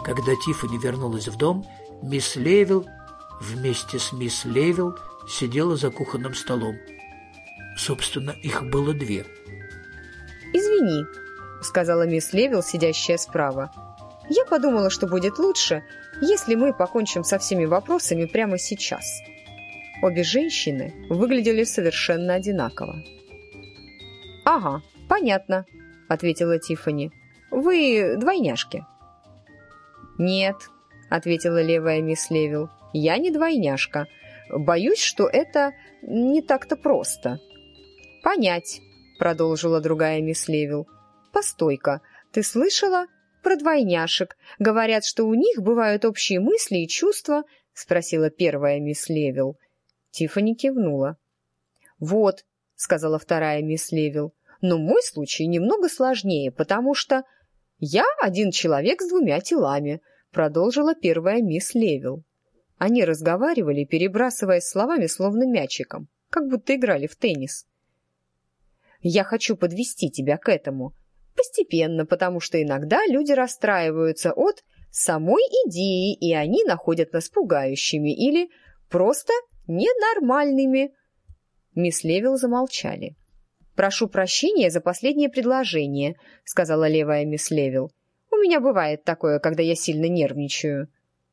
Когда Тиффани вернулась в дом, мисс Лейвилл вместе с мисс Лейвилл сидела за кухонным столом. Собственно, их было две. «Извини», — сказала мисс Лейвилл, сидящая справа. «Я подумала, что будет лучше, если мы покончим со всеми вопросами прямо сейчас». Обе женщины выглядели совершенно одинаково. «Ага, понятно», — ответила Тиффани. «Вы двойняшки». «Нет», — ответила левая мисс Лейвилл, — «я не двойняшка. Боюсь, что это не так-то просто». «Понять», — продолжила другая мисс Лейвилл. «Постой-ка, ты слышала про двойняшек? Говорят, что у них бывают общие мысли и чувства?» — спросила первая мисс Лейвилл. Тиффани кивнула. «Вот», — сказала вторая мисс Лейвилл, — «но мой случай немного сложнее, потому что...» «Я один человек с двумя телами», — продолжила первая мисс Лейвилл. Они разговаривали, перебрасываясь словами, словно мячиком, как будто играли в теннис. «Я хочу подвести тебя к этому. Постепенно, потому что иногда люди расстраиваются от самой идеи, и они находят нас пугающими или просто ненормальными». Мисс Лейвилл замолчали. «Прошу прощения за последнее предложение», — сказала левая мисс Лейвилл. «У меня бывает такое, когда я сильно нервничаю».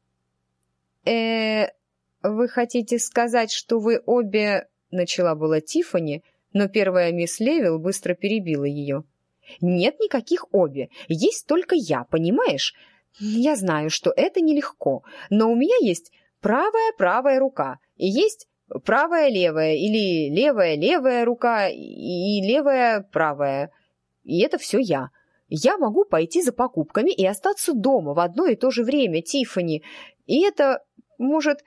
Вы хотите сказать, что вы обе...» — начала была Тиффани, но первая мисс Лейвилл быстро перебила ее. «Нет никаких обе, есть только я, понимаешь? Я знаю, что это нелегко, но у меня есть правая рука, и есть правая-левая, или левая-левая рука, и левая-правая. И это все я. Я могу пойти за покупками и остаться дома в одно и то же время, Тиффани. И это, может,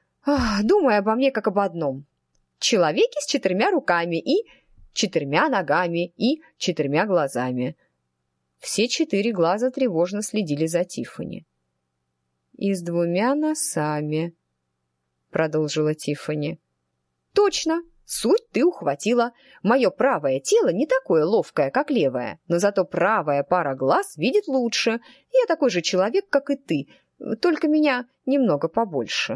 думай обо мне как об одном. Человеке с 4 руками и 4 ногами и 4 глазами». Все 4 глаза тревожно следили за Тиффани. «И с 2 носами», — продолжила Тиффани. «Точно, суть ты ухватила. Мое правое тело не такое ловкое, как левое, но зато правая пара глаз видит лучше. Я такой же человек, как и ты, только меня немного побольше.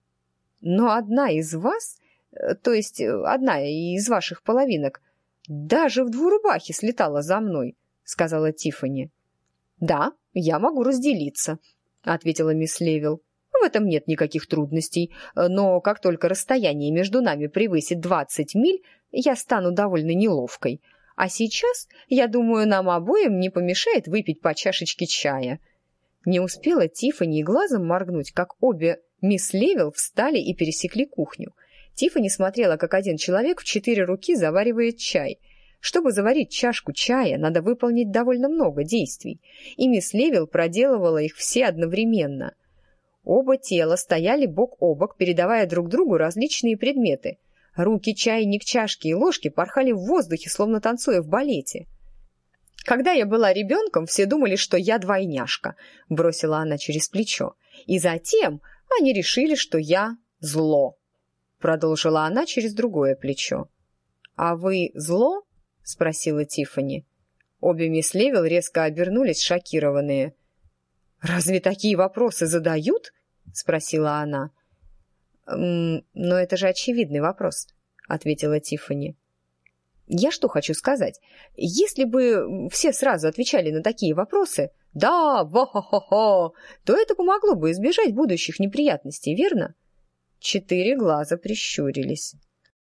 Но одна из вас, то есть одна из ваших половинок, даже в двурубахе слетала за мной», — сказала Тиффани. «Да, я могу разделиться», — ответила мисс Лейвилл. «В этом нет никаких трудностей, но как только расстояние между нами превысит 20 миль, я стану довольно неловкой. А сейчас, я думаю, нам обоим не помешает выпить по чашечке чая». Не успела Тиффани и глазом моргнуть, как обе мисс Лейвилл встали и пересекли кухню. Тиффани смотрела, как один человек в 4 руки заваривает чай. Чтобы заварить чашку чая, надо выполнить довольно много действий, и мисс Лейвилл проделывала их все одновременно. Оба тела стояли бок о бок, передавая друг другу различные предметы. Руки, чайник, чашки и ложки порхали в воздухе, словно танцуя в балете. «Когда я была ребенком, все думали, что я двойняшка», — бросила она через плечо. «И затем они решили, что я зло», — продолжила она через другое плечо. «А вы зло?» — спросила Тиффани. Обе мисс Лейвилл резко обернулись, шокированные. «Разве такие вопросы задают?» — спросила она. «Но это же очевидный вопрос», — ответила Тиффани. «Я что хочу сказать? Если бы все сразу отвечали на такие вопросы «да, ва-ха-ха-ха», то это помогло бы избежать будущих неприятностей, верно?» 4 глаза прищурились.